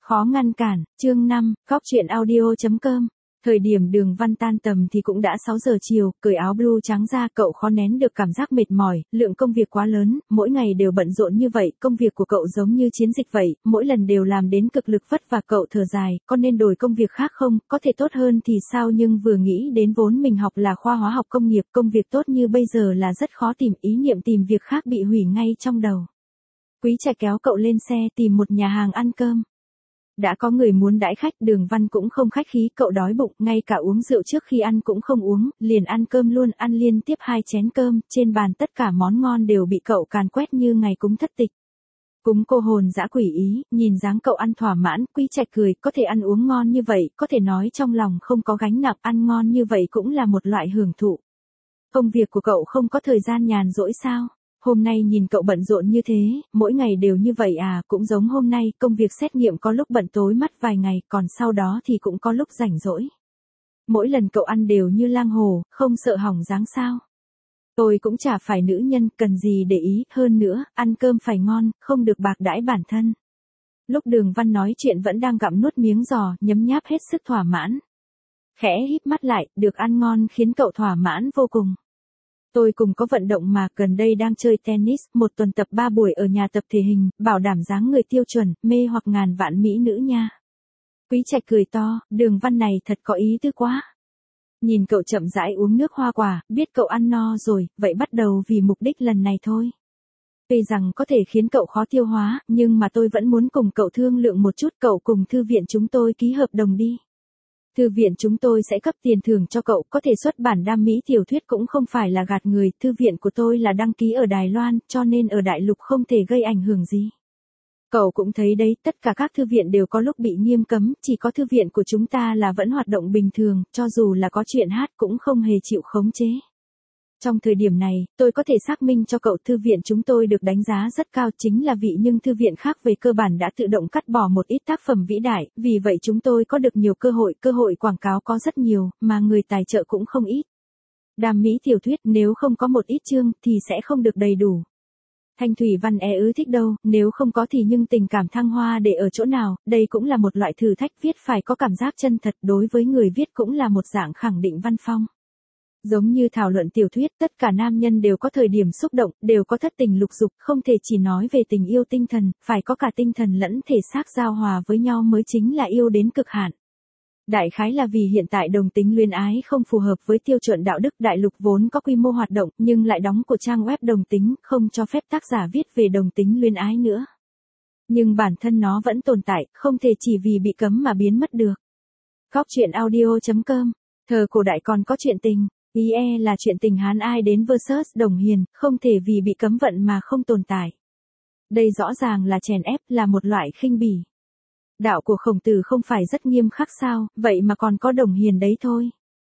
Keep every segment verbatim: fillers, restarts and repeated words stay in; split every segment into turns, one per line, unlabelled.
Khó ngăn cản, chương năm, góc truyện audio chấm com. Thời điểm Đường Văn tan tầm thì cũng đã sáu giờ chiều, cởi áo blue trắng ra, cậu khó nén được cảm giác mệt mỏi, lượng công việc quá lớn, mỗi ngày đều bận rộn như vậy, công việc của cậu giống như chiến dịch vậy, mỗi lần đều làm đến cực lực vất vả. Cậu thở dài, có nên đổi công việc khác không, có thể tốt hơn thì sao, nhưng vừa nghĩ đến vốn mình học là khoa hóa học công nghiệp, công việc tốt như bây giờ là rất khó tìm, ý niệm tìm việc khác bị hủy ngay trong đầu. Quý Trạch kéo cậu lên xe tìm một nhà hàng ăn cơm. Đã có người muốn đãi khách, Đường Văn cũng không khách khí, cậu đói bụng, ngay cả uống rượu trước khi ăn cũng không uống, liền ăn cơm luôn, ăn liên tiếp hai chén cơm, trên bàn tất cả món ngon đều bị cậu càn quét như ngày cúng thất tịch. Cúng cô hồn dã quỷ ý, nhìn dáng cậu ăn thỏa mãn, Quý Trạch cười, có thể ăn uống ngon như vậy, có thể nói trong lòng không có gánh nặng, ăn ngon như vậy cũng là một loại hưởng thụ. Công việc của cậu không có thời gian nhàn rỗi sao? Hôm nay nhìn cậu bận rộn như thế, mỗi ngày đều như vậy à, cũng giống hôm nay, công việc xét nghiệm có lúc bận tối mắt vài ngày, còn sau đó thì cũng có lúc rảnh rỗi. Mỗi lần cậu ăn đều như lang hồ, không sợ hỏng dáng sao. Tôi cũng chả phải nữ nhân, cần gì để ý, hơn nữa, ăn cơm phải ngon, không được bạc đãi bản thân. Lúc Đường Văn nói chuyện vẫn đang gặm nuốt miếng giò, nhấm nháp hết sức thỏa mãn. Khẽ híp mắt lại, được ăn ngon khiến cậu thỏa mãn vô cùng. Tôi cùng có vận động mà, gần đây đang chơi tennis, một tuần tập ba buổi ở nhà tập thể hình, bảo đảm dáng người tiêu chuẩn, mê hoặc ngàn vạn mỹ nữ nha. Quý Trạch cười to, Đường Văn này thật có ý tứ quá. Nhìn cậu chậm rãi uống nước hoa quả, biết cậu ăn no rồi, vậy bắt đầu vì mục đích lần này thôi. Tuy rằng có thể khiến cậu khó tiêu hóa, nhưng mà tôi vẫn muốn cùng cậu thương lượng một chút, cậu cùng thư viện chúng tôi ký hợp đồng đi. Thư viện chúng tôi sẽ cấp tiền thưởng cho cậu, có thể xuất bản đam mỹ tiểu thuyết cũng không phải là gạt người, thư viện của tôi là đăng ký ở Đài Loan, cho nên ở đại lục không thể gây ảnh hưởng gì. Cậu cũng thấy đấy, tất cả các thư viện đều có lúc bị nghiêm cấm, chỉ có thư viện của chúng ta là vẫn hoạt động bình thường, cho dù là có chuyện hát cũng không hề chịu khống chế. Trong thời điểm này, tôi có thể xác minh cho cậu, thư viện chúng tôi được đánh giá rất cao, chính là vị, nhưng thư viện khác về cơ bản đã tự động cắt bỏ một ít tác phẩm vĩ đại, vì vậy chúng tôi có được nhiều cơ hội, cơ hội quảng cáo có rất nhiều, mà người tài trợ cũng không ít. Đam mỹ tiểu thuyết nếu không có một ít chương thì sẽ không được đầy đủ. Thanh thủy văn e ứ thích đâu, nếu không có thì nhưng tình cảm thăng hoa để ở chỗ nào, đây cũng là một loại thử thách, viết phải có cảm giác chân thật, đối với người viết cũng là một dạng khẳng định văn phong. Giống như thảo luận tiểu thuyết, tất cả nam nhân đều có thời điểm xúc động, đều có thất tình lục dục, không thể chỉ nói về tình yêu tinh thần, phải có cả tinh thần lẫn thể xác giao hòa với nhau mới chính là yêu đến cực hạn. Đại khái là vì hiện tại đồng tính luyến ái không phù hợp với tiêu chuẩn đạo đức, đại lục vốn có quy mô hoạt động, nhưng lại đóng của trang web đồng tính, không cho phép tác giả viết về đồng tính luyến ái nữa. Nhưng bản thân nó vẫn tồn tại, không thể chỉ vì bị cấm mà biến mất được. Góc truyện audio chấm com. Thời cổ đại còn có chuyện tình. Ý e là chuyện tình Hán Ai đến versus Đồng Hiền, không thể vì bị cấm vận mà không tồn tại. Đây rõ ràng là chèn ép, là một loại khinh bỉ. Đạo của Khổng Tử không phải rất nghiêm khắc sao, vậy mà còn có Đồng Hiền đấy thôi.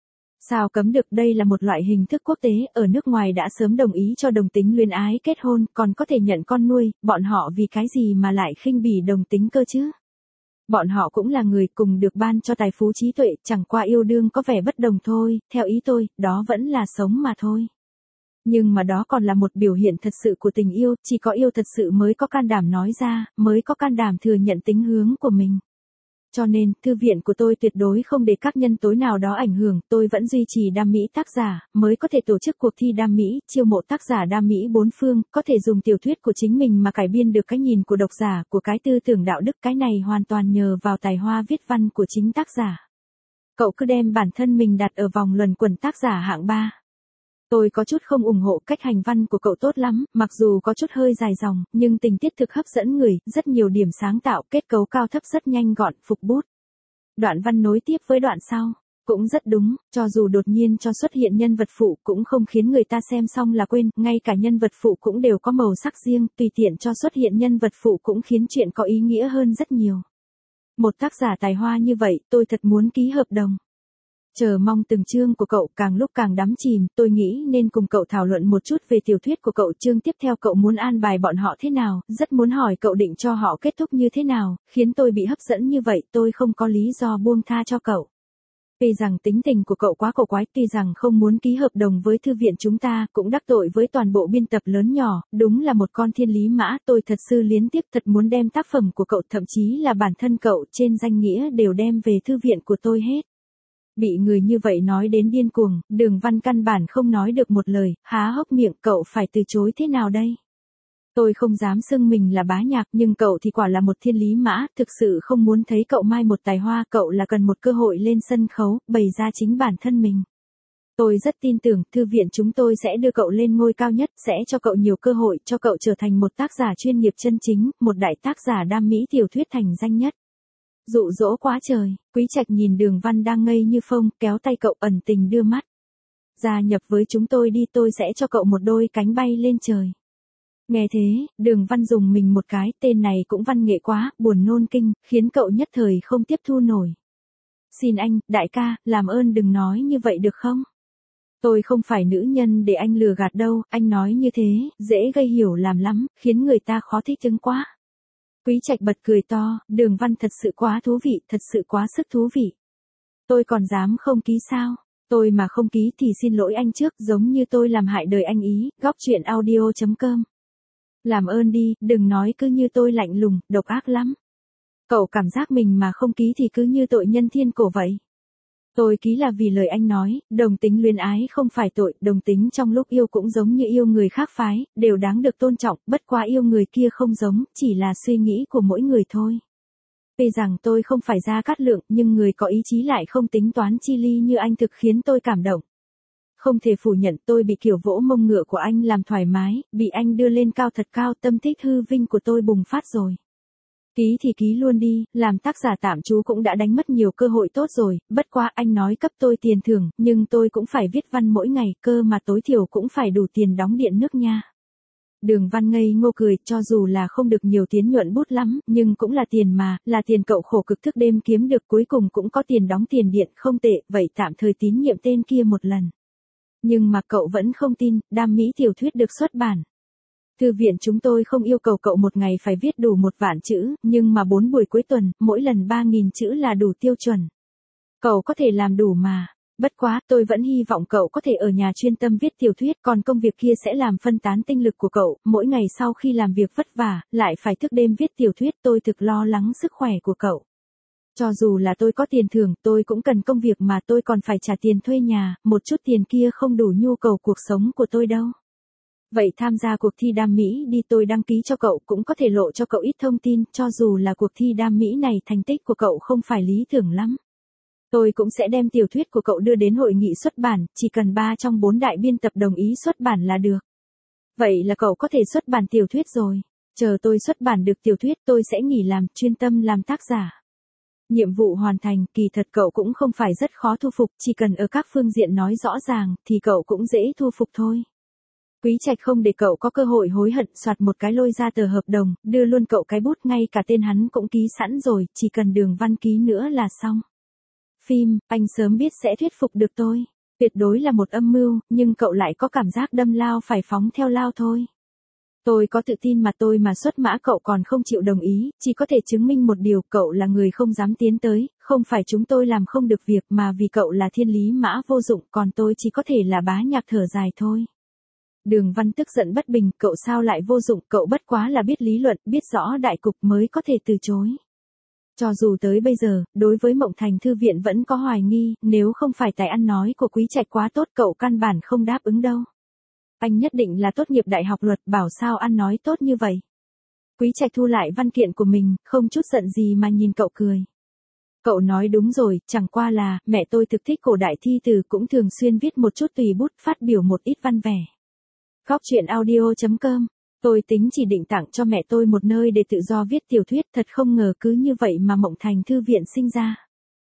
Sao cấm được, đây là một loại hình thức quốc tế, ở nước ngoài đã sớm đồng ý cho đồng tính luyến ái kết hôn, còn có thể nhận con nuôi, bọn họ vì cái gì mà lại khinh bỉ đồng tính cơ chứ? Bọn họ cũng là người, cùng được ban cho tài phú trí tuệ, chẳng qua yêu đương có vẻ bất đồng thôi, theo ý tôi, đó vẫn là sống mà thôi. Nhưng mà đó còn là một biểu hiện thật sự của tình yêu, chỉ có yêu thật sự mới có can đảm nói ra, mới có can đảm thừa nhận tính hướng của mình. Cho nên, thư viện của tôi tuyệt đối không để các nhân tố nào đó ảnh hưởng, tôi vẫn duy trì đam mỹ tác giả, mới có thể tổ chức cuộc thi đam mỹ, chiêu mộ tác giả đam mỹ bốn phương, có thể dùng tiểu thuyết của chính mình mà cải biên được cái nhìn của độc giả, của cái tư tưởng đạo đức, cái này hoàn toàn nhờ vào tài hoa viết văn của chính tác giả. Cậu cứ đem bản thân mình đặt ở vòng luẩn quẩn tác giả hạng ba. Tôi có chút không ủng hộ cách hành văn của cậu tốt lắm, mặc dù có chút hơi dài dòng, nhưng tình tiết thực hấp dẫn người, rất nhiều điểm sáng tạo, kết cấu cao thấp rất nhanh gọn, phục bút. Đoạn văn nối tiếp với đoạn sau, cũng rất đúng, cho dù đột nhiên cho xuất hiện nhân vật phụ cũng không khiến người ta xem xong là quên, ngay cả nhân vật phụ cũng đều có màu sắc riêng, tùy tiện cho xuất hiện nhân vật phụ cũng khiến chuyện có ý nghĩa hơn rất nhiều. Một tác giả tài hoa như vậy, tôi thật muốn ký hợp đồng. Chờ mong từng chương của cậu, càng lúc càng đắm chìm, tôi nghĩ nên cùng cậu thảo luận một chút về tiểu thuyết của cậu, chương tiếp theo cậu muốn an bài bọn họ thế nào, rất muốn hỏi cậu định cho họ kết thúc như thế nào, khiến tôi bị hấp dẫn như vậy, tôi không có lý do buông tha cho cậu. Tuy rằng tính tình của cậu quá cổ quái, tuy rằng không muốn ký hợp đồng với thư viện chúng ta, cũng đắc tội với toàn bộ biên tập lớn nhỏ, đúng là một con thiên lý mã, tôi thật sự liến tiếc, thật muốn đem tác phẩm của cậu, thậm chí là bản thân cậu trên danh nghĩa đều đem về thư viện của tôi hết. Bị người như vậy nói đến điên cuồng, Đường Văn căn bản không nói được một lời, há hốc miệng, cậu phải từ chối thế nào đây? Tôi không dám xưng mình là bá nhạc, nhưng cậu thì quả là một thiên lý mã, thực sự không muốn thấy cậu mai một tài hoa, cậu là cần một cơ hội lên sân khấu, bày ra chính bản thân mình. Tôi rất tin tưởng, thư viện chúng tôi sẽ đưa cậu lên ngôi cao nhất, sẽ cho cậu nhiều cơ hội, cho cậu trở thành một tác giả chuyên nghiệp chân chính, một đại tác giả đam mỹ tiểu thuyết thành danh nhất. Dụ dỗ quá trời, Quý Trạch nhìn Đường Văn đang ngây như phông, kéo tay cậu ẩn tình đưa mắt. Gia nhập với chúng tôi đi, tôi sẽ cho cậu một đôi cánh bay lên trời. Nghe thế, Đường Văn dùng mình một cái, tên này cũng văn nghệ quá, buồn nôn kinh, khiến cậu nhất thời không tiếp thu nổi. Xin anh, đại ca, làm ơn đừng nói như vậy được không? Tôi không phải nữ nhân để anh lừa gạt đâu, anh nói như thế, dễ gây hiểu lầm lắm, khiến người ta khó thích ứng quá. Quý Trạch bật cười to, Đường Văn thật sự quá thú vị, thật sự quá sức thú vị. Tôi còn dám không ký sao? Tôi mà không ký thì xin lỗi anh trước, giống như tôi làm hại đời anh ý, góc truyện audio chấm com. Làm ơn đi, đừng nói cứ như tôi lạnh lùng, độc ác lắm. Cậu cảm giác mình mà không ký thì cứ như tội nhân thiên cổ vậy. Tôi ký là vì lời anh nói, đồng tính luyến ái không phải tội, đồng tính trong lúc yêu cũng giống như yêu người khác phái, đều đáng được tôn trọng, bất quá yêu người kia không giống, chỉ là suy nghĩ của mỗi người thôi. Tuy rằng tôi không phải Gia Cát Lượng, nhưng người có ý chí lại không tính toán chi ly như anh thực khiến tôi cảm động. Không thể phủ nhận tôi bị kiểu vỗ mông ngựa của anh làm thoải mái, bị anh đưa lên cao thật cao, tâm thích hư vinh của tôi bùng phát rồi. Ký thì ký luôn đi, làm tác giả tạm trú cũng đã đánh mất nhiều cơ hội tốt rồi, bất quá anh nói cấp tôi tiền thưởng, nhưng tôi cũng phải viết văn mỗi ngày, cơ mà tối thiểu cũng phải đủ tiền đóng điện nước nha. Đường Văn ngây ngô cười, cho dù là không được nhiều tiền nhuận bút lắm, nhưng cũng là tiền mà, là tiền cậu khổ cực thức đêm kiếm được, cuối cùng cũng có tiền đóng tiền điện, không tệ, vậy tạm thời tín nhiệm tên kia một lần. Nhưng mà cậu vẫn không tin, đam mỹ tiểu thuyết được xuất bản. Thư viện chúng tôi không yêu cầu cậu một ngày phải viết đủ một vạn chữ, nhưng mà bốn buổi cuối tuần, mỗi lần ba nghìn chữ là đủ tiêu chuẩn. Cậu có thể làm đủ mà. Bất quá, tôi vẫn hy vọng cậu có thể ở nhà chuyên tâm viết tiểu thuyết, còn công việc kia sẽ làm phân tán tinh lực của cậu, mỗi ngày sau khi làm việc vất vả, lại phải thức đêm viết tiểu thuyết, tôi thực lo lắng sức khỏe của cậu. Cho dù là tôi có tiền thưởng, tôi cũng cần công việc mà, tôi còn phải trả tiền thuê nhà, một chút tiền kia không đủ nhu cầu cuộc sống của tôi đâu. Vậy tham gia cuộc thi đam mỹ đi, tôi đăng ký cho cậu, cũng có thể lộ cho cậu ít thông tin, cho dù là cuộc thi đam mỹ này thành tích của cậu không phải lý tưởng lắm. Tôi cũng sẽ đem tiểu thuyết của cậu đưa đến hội nghị xuất bản, chỉ cần ba trong bốn đại biên tập đồng ý xuất bản là được. Vậy là cậu có thể xuất bản tiểu thuyết rồi. Chờ tôi xuất bản được tiểu thuyết, tôi sẽ nghỉ làm, chuyên tâm làm tác giả. Nhiệm vụ hoàn thành, kỳ thật cậu cũng không phải rất khó thu phục, chỉ cần ở các phương diện nói rõ ràng, thì cậu cũng dễ thu phục thôi. Quý Trạch không để cậu có cơ hội hối hận, soạt một cái lôi ra tờ hợp đồng, đưa luôn cậu cái bút, ngay cả tên hắn cũng ký sẵn rồi, chỉ cần Đường Văn ký nữa là xong. Phim, anh sớm biết sẽ thuyết phục được tôi. Tuyệt đối là một âm mưu, nhưng cậu lại có cảm giác đâm lao phải phóng theo lao thôi. Tôi có tự tin mà, tôi mà xuất mã cậu còn không chịu đồng ý, chỉ có thể chứng minh một điều, cậu là người không dám tiến tới, không phải chúng tôi làm không được việc mà vì cậu là thiên lý mã vô dụng, còn tôi chỉ có thể là bá nhạc thở dài thôi. Đường Văn tức giận bất bình, cậu sao lại vô dụng, cậu bất quá là biết lý luận, biết rõ đại cục mới có thể từ chối. Cho dù tới bây giờ, đối với Mộng Thành Thư viện vẫn có hoài nghi, nếu không phải tài ăn nói của Quý Trạch quá tốt, cậu căn bản không đáp ứng đâu. Anh nhất định là tốt nghiệp đại học luật, bảo sao ăn nói tốt như vậy. Quý Trạch thu lại văn kiện của mình, không chút giận gì mà nhìn cậu cười. Cậu nói đúng rồi, chẳng qua là, mẹ tôi thực thích cổ đại thi từ, cũng thường xuyên viết một chút tùy bút, phát biểu một ít văn vẻ. Góc truyện audio chấm com. Tôi tính chỉ định tặng cho mẹ tôi một nơi để tự do viết tiểu thuyết, thật không ngờ cứ như vậy mà Mộng Thành Thư viện sinh ra.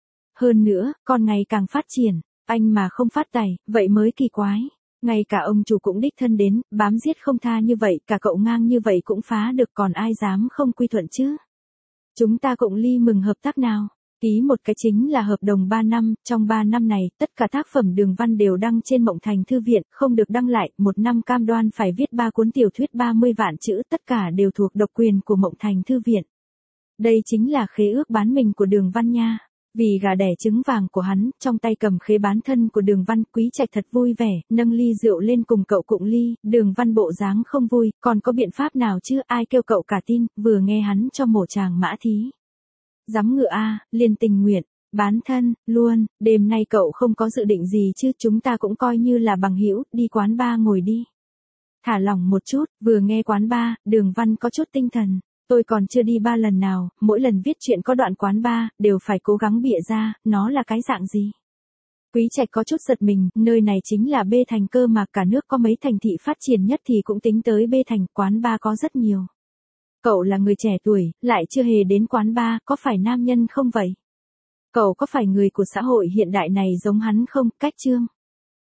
Hơn nữa, còn ngày càng phát triển, anh mà không phát tài, vậy mới kỳ quái. Ngay cả ông chủ cũng đích thân đến, bám giết không tha như vậy, cả cậu ngang như vậy cũng phá được, còn ai dám không quy thuận chứ. Chúng ta cũng ly mừng hợp tác nào. Ký một cái chính là hợp đồng ba năm, trong ba năm này, tất cả tác phẩm Đường Văn đều đăng trên Mộng Thành Thư viện, không được đăng lại, một năm cam đoan phải viết ba cuốn tiểu thuyết ba mươi vạn chữ, tất cả đều thuộc độc quyền của Mộng Thành Thư viện. Đây chính là khế ước bán mình của Đường Văn nha. Vì gà đẻ trứng vàng của hắn, trong tay cầm khế bán thân của Đường Văn, Quý Trạch thật vui vẻ, nâng ly rượu lên cùng cậu cụng ly, Đường Văn bộ dáng không vui, còn có biện pháp nào chứ, ai kêu cậu cả tin, vừa nghe hắn cho mổ chàng mã thí. Dám ngựa a, liền tình nguyện, bán thân, luôn, đêm nay cậu không có dự định gì chứ, chúng ta cũng coi như là bằng hữu, đi quán bar ngồi đi. Thả lỏng một chút, vừa nghe quán bar, Đường Văn có chút tinh thần. Tôi còn chưa đi ba lần nào, mỗi lần viết chuyện có đoạn quán bar, đều phải cố gắng bịa ra, nó là cái dạng gì. Quý Trạch có chút giật mình, nơi này chính là B thành cơ mà, cả nước có mấy thành thị phát triển nhất thì cũng tính tới B thành, quán bar có rất nhiều. Cậu là người trẻ tuổi, lại chưa hề đến quán bar, có phải nam nhân không vậy? Cậu có phải người của xã hội hiện đại này giống hắn không? Cách chương